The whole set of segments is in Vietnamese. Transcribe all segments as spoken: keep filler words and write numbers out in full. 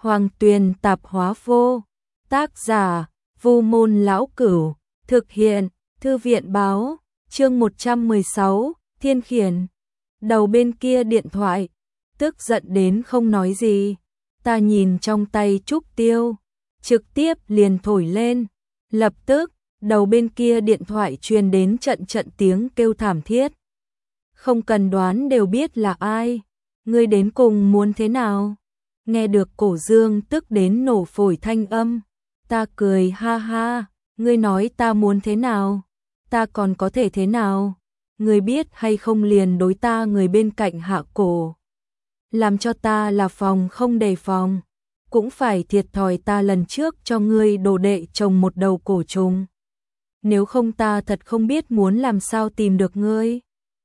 Hoàng Tuyền tạp hóa vô. Tác giả, Vu Môn Lão Cửu. Thực hiện, Thư viện báo. Chương một trăm mười sáu, Thiên Khiển. Đầu bên kia điện thoại, tức giận đến không nói gì. Ta nhìn trong tay Trúc Tiêu, trực tiếp liền thổi lên. Lập tức, đầu bên kia điện thoại truyền đến trận trận tiếng kêu thảm thiết. Không cần đoán đều biết là ai. Ngươi đến cùng muốn thế nào? Nghe được Cổ Dương tức đến nổ phổi thanh âm. Ta cười ha ha, ngươi nói ta muốn thế nào? Ta còn có thể thế nào? Ngươi biết hay không liền đối ta người bên cạnh hạ cổ. Làm cho ta là phòng không đề phòng. Cũng phải thiệt thòi ta lần trước cho ngươi đồ đệ trồng một đầu cổ trùng. Nếu không ta thật không biết muốn làm sao tìm được ngươi.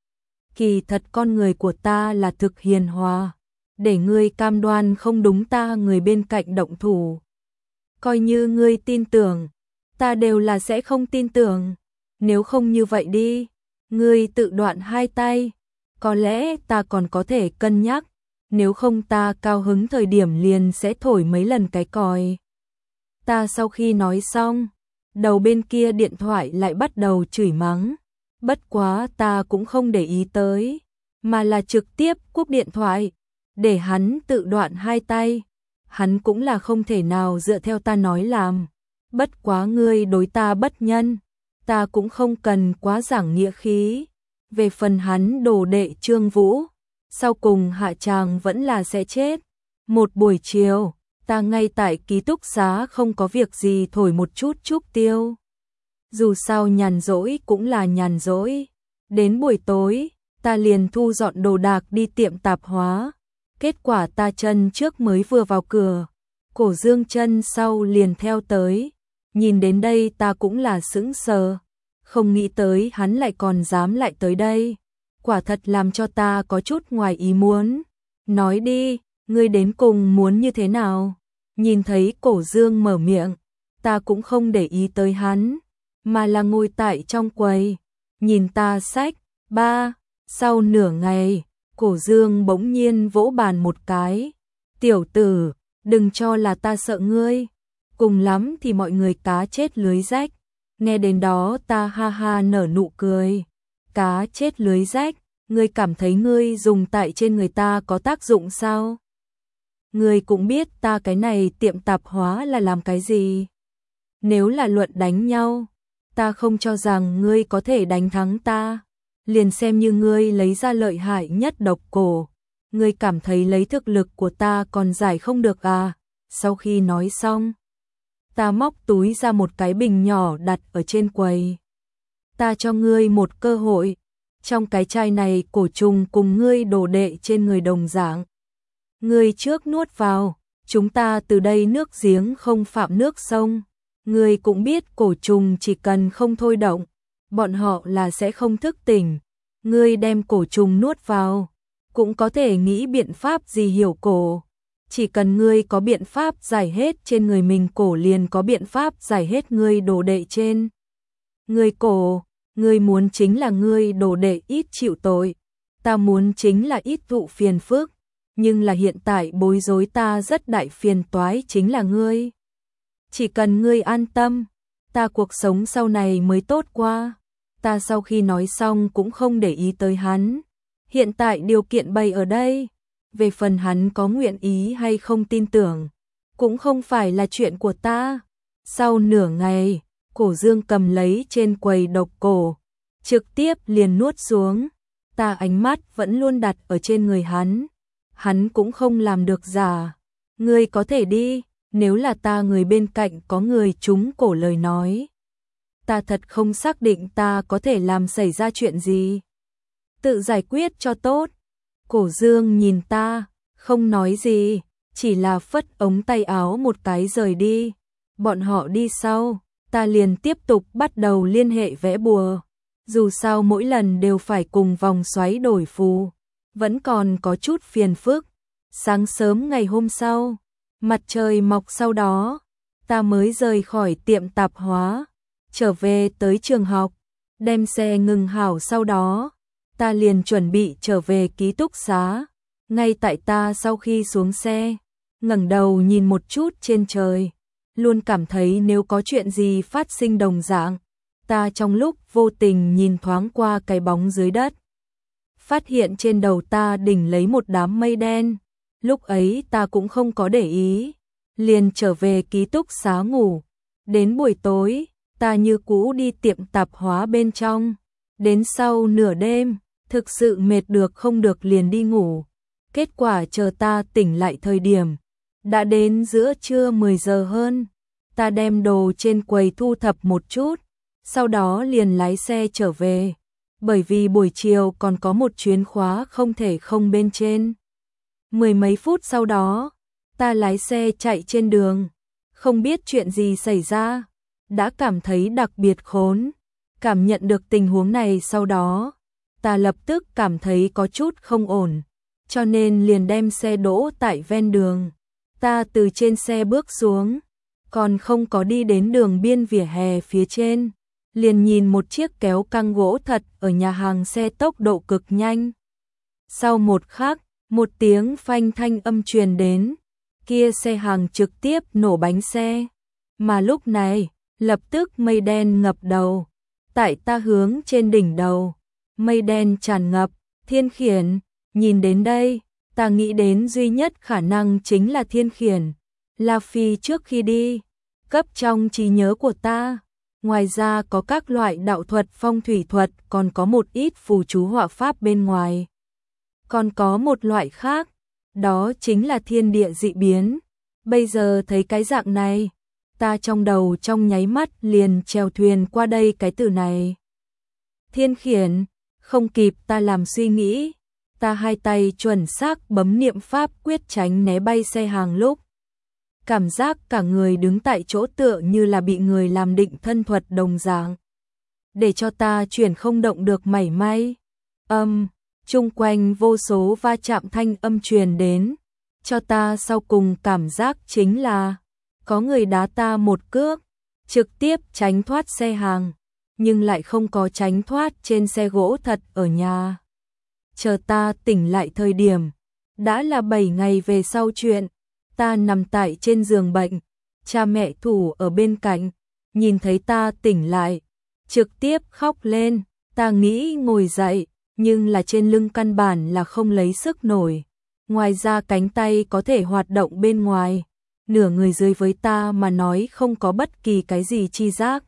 Kỳ thật con người của ta là thực hiền hòa. Để ngươi cam đoan không đúng ta người bên cạnh động thủ. Coi như ngươi tin tưởng, ta đều là sẽ không tin tưởng. Nếu không như vậy đi, ngươi tự đoạn hai tay, có lẽ ta còn có thể cân nhắc. Nếu không ta cao hứng thời điểm liền sẽ thổi mấy lần cái còi. Ta sau khi nói xong, đầu bên kia điện thoại lại bắt đầu chửi mắng. Bất quá ta cũng không để ý tới, mà là trực tiếp cúp điện thoại, để hắn tự đoạn hai tay. Hắn cũng là không thể nào dựa theo ta nói làm. Bất quá ngươi đối ta bất nhân, ta cũng không cần quá giảng nghĩa khí. Về phần hắn đồ đệ Trương Vũ, sau cùng hạ tràng vẫn là sẽ chết. Một buổi chiều, ta ngay tại ký túc xá không có việc gì thổi một chút Trúc Tiêu. Dù sao nhàn rỗi cũng là nhàn rỗi. Đến buổi tối, ta liền thu dọn đồ đạc đi tiệm tạp hóa. Kết quả ta chân trước mới vừa vào cửa, Cổ Dương chân sau liền theo tới. Nhìn đến đây ta cũng là sững sờ, không nghĩ tới hắn lại còn dám lại tới đây. Quả thật làm cho ta có chút ngoài ý muốn. Nói đi, ngươi đến cùng muốn như thế nào? Nhìn thấy Cổ Dương mở miệng, ta cũng không để ý tới hắn, mà là ngồi tại trong quầy, nhìn ta xách. Ba, sau nửa ngày, Cổ Dương bỗng nhiên vỗ bàn một cái. Tiểu tử, đừng cho là ta sợ ngươi. Cùng lắm thì mọi người cá chết lưới rách. Nghe đến đó ta ha ha nở nụ cười. Cá chết lưới rách, ngươi cảm thấy ngươi dùng tại trên người ta có tác dụng sao? Ngươi cũng biết ta cái này tiệm tạp hóa là làm cái gì. Nếu là luận đánh nhau, ta không cho rằng ngươi có thể đánh thắng ta. Liền xem như ngươi lấy ra lợi hại nhất độc cổ, ngươi cảm thấy lấy thực lực của ta còn giải không được à? Sau khi nói xong, ta móc túi ra một cái bình nhỏ đặt ở trên quầy. Ta cho ngươi một cơ hội, trong cái chai này cổ trùng cùng ngươi đồ đệ trên người đồng dạng. Ngươi trước nuốt vào, chúng ta từ đây nước giếng không phạm nước sông. Ngươi cũng biết cổ trùng chỉ cần không thôi động, bọn họ là sẽ không thức tỉnh. Ngươi đem cổ trùng nuốt vào, cũng có thể nghĩ biện pháp gì hiểu cổ. Chỉ cần ngươi có biện pháp giải hết trên người mình, cổ liền có biện pháp giải hết ngươi đồ đệ trên người cổ. Ngươi muốn chính là ngươi đồ đệ ít chịu tội, ta muốn chính là ít thụ phiền phức. Nhưng là hiện tại bối rối ta rất đại phiền toái chính là ngươi. Chỉ cần ngươi an tâm, ta cuộc sống sau này mới tốt qua. Ta sau khi nói xong cũng không để ý tới hắn. Hiện tại điều kiện bày ở đây, về phần hắn có nguyện ý hay không tin tưởng, cũng không phải là chuyện của ta. Sau nửa ngày, Cổ Dương cầm lấy trên quầy độc cổ, trực tiếp liền nuốt xuống. Ta ánh mắt vẫn luôn đặt ở trên người hắn. Hắn cũng không làm được giả. Ngươi có thể đi, nếu là ta người bên cạnh có người trúng cổ lời nói. Ta thật không xác định ta có thể làm xảy ra chuyện gì. Tự giải quyết cho tốt. Cổ Dương nhìn ta, không nói gì, chỉ là phất ống tay áo một cái rời đi. Bọn họ đi sau, ta liền tiếp tục bắt đầu liên hệ vẽ bùa. Dù sao mỗi lần đều phải cùng vòng xoáy đổi phù, vẫn còn có chút phiền phức. Sáng sớm ngày hôm sau, mặt trời mọc sau đó, ta mới rời khỏi tiệm tạp hóa, trở về tới trường học, đem xe ngừng hảo sau đó, ta liền chuẩn bị trở về ký túc xá. Ngay tại ta sau khi xuống xe, ngẩng đầu nhìn một chút trên trời, luôn cảm thấy nếu có chuyện gì phát sinh đồng dạng. Ta trong lúc vô tình nhìn thoáng qua cái bóng dưới đất, phát hiện trên đầu ta đỉnh lấy một đám mây đen. Lúc ấy ta cũng không có để ý, liền trở về ký túc xá ngủ. Đến buổi tối, ta như cũ đi tiệm tạp hóa bên trong. Đến sau nửa đêm, thực sự mệt được không được liền đi ngủ. Kết quả chờ ta tỉnh lại thời điểm, đã đến giữa trưa mười giờ hơn. Ta đem đồ trên quầy thu thập một chút, sau đó liền lái xe trở về. Bởi vì buổi chiều còn có một chuyến khóa không thể không bên trên. Mười mấy phút sau đó, ta lái xe chạy trên đường, không biết chuyện gì xảy ra, đã cảm thấy đặc biệt khốn. Cảm nhận được tình huống này sau đó, ta lập tức cảm thấy có chút không ổn, cho nên liền đem xe đỗ tại ven đường. Ta từ trên xe bước xuống, còn không có đi đến đường biên vỉa hè phía trên, liền nhìn một chiếc kéo căng gỗ thật ở nhà hàng xe tốc độ cực nhanh. Sau một khắc, một tiếng phanh thanh âm truyền đến, kia xe hàng trực tiếp nổ bánh xe. Mà lúc này, lập tức mây đen ngập đầu. Tại ta hướng trên đỉnh đầu, mây đen tràn ngập. Thiên Khiển, nhìn đến đây, ta nghĩ đến duy nhất khả năng chính là Thiên Khiển. La Phi trước khi đi, cấp trong trí nhớ của ta. Ngoài ra có các loại đạo thuật, phong thủy thuật, còn có một ít phù chú họa pháp bên ngoài. Còn có một loại khác, đó chính là thiên địa dị biến. Bây giờ thấy cái dạng này, ta trong đầu trong nháy mắt liền chèo thuyền qua đây cái từ này. Thiên Khiển, không kịp ta làm suy nghĩ, ta hai tay chuẩn xác bấm niệm pháp quyết tránh né bay xe hàng lúc. Cảm giác cả người đứng tại chỗ tựa như là bị người làm định thân thuật đồng dạng, để cho ta chuyển không động được mảy may. Âm, chung quanh vô số va chạm thanh âm truyền đến, cho ta sau cùng cảm giác chính là có người đá ta một cước, trực tiếp tránh thoát xe hàng, nhưng lại không có tránh thoát trên xe gỗ thật ở nhà. Chờ ta tỉnh lại thời điểm, đã là bảy ngày về sau chuyện. Ta nằm tại trên giường bệnh, cha mẹ thủ ở bên cạnh, nhìn thấy ta tỉnh lại, trực tiếp khóc lên. Ta nghĩ ngồi dậy, nhưng là trên lưng căn bản là không lấy sức nổi. Ngoài ra cánh tay có thể hoạt động bên ngoài, nửa người dưới với ta mà nói không có bất kỳ cái gì chi giác.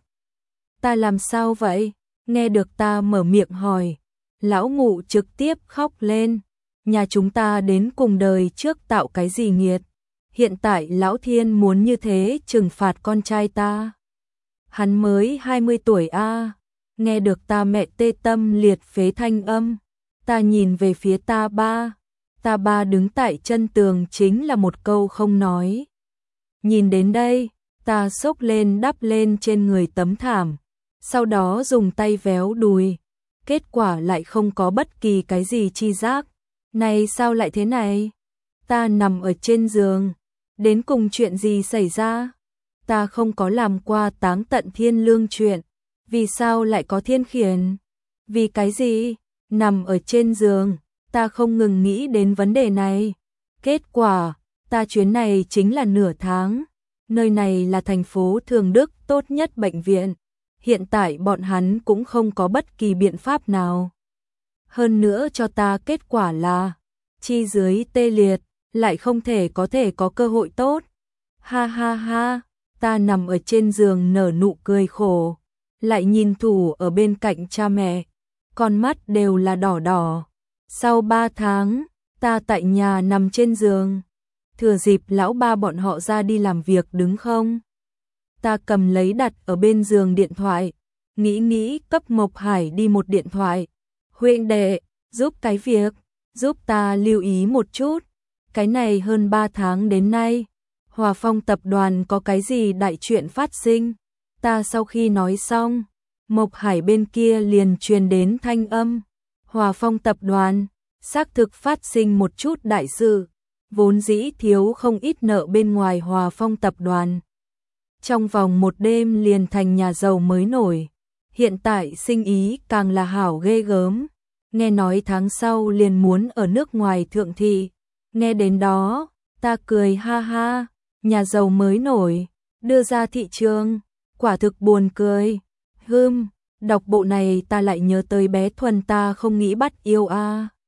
Ta làm sao vậy? Nghe được ta mở miệng hỏi, lão Ngụ trực tiếp khóc lên. Nhà chúng ta đến cùng đời trước tạo cái gì nghiệt? Hiện tại lão Thiên muốn như thế trừng phạt con trai ta. Hắn mới hai mươi tuổi a. À. Nghe được ta mẹ tê tâm liệt phế thanh âm, ta nhìn về phía ta ba. Ta ba đứng tại chân tường chính là một câu không nói. Nhìn đến đây, ta xốc lên đắp lên trên người tấm thảm, sau đó dùng tay véo đùi. Kết quả lại không có bất kỳ cái gì chi giác. Này sao lại thế này? Ta nằm ở trên giường. Đến cùng chuyện gì xảy ra? Ta không có làm qua táng tận thiên lương chuyện. Vì sao lại có Thiên Khiển? Vì cái gì? Nằm ở trên giường, ta không ngừng nghĩ đến vấn đề này. Kết quả, ta chuyến này chính là nửa tháng. Nơi này là thành phố Thường Đức tốt nhất bệnh viện. Hiện tại bọn hắn cũng không có bất kỳ biện pháp nào. Hơn nữa cho ta kết quả là chi dưới tê liệt, lại không thể có thể có cơ hội tốt. Ha ha ha, ta nằm ở trên giường nở nụ cười khổ, lại nhìn thủ ở bên cạnh cha mẹ, con mắt đều là đỏ đỏ. Sau ba tháng, ta tại nhà nằm trên giường, thừa dịp lão ba bọn họ ra đi làm việc đứng không. Ta cầm lấy đặt ở bên giường điện thoại, nghĩ nghĩ cấp Mộc Hải đi một điện thoại. Huynh đệ, giúp cái việc, giúp ta lưu ý một chút. Cái này hơn ba tháng đến nay, Hòa Phong tập đoàn có cái gì đại chuyện phát sinh? Ta sau khi nói xong, Mộc Hải bên kia liền truyền đến thanh âm. Hòa Phong tập đoàn, xác thực phát sinh một chút đại sự, vốn dĩ thiếu không ít nợ bên ngoài Hòa Phong tập đoàn. Trong vòng một đêm liền thành nhà giàu mới nổi, hiện tại sinh ý càng là hảo ghê gớm. Nghe nói tháng sau liền muốn ở nước ngoài thượng thị. Nghe đến đó, Ta cười ha ha, nhà giàu mới nổi, đưa ra thị trường, quả thực buồn cười. Hưm, đọc bộ này ta lại nhớ tới bé Thuần ta không nghĩ bắt yêu a. À.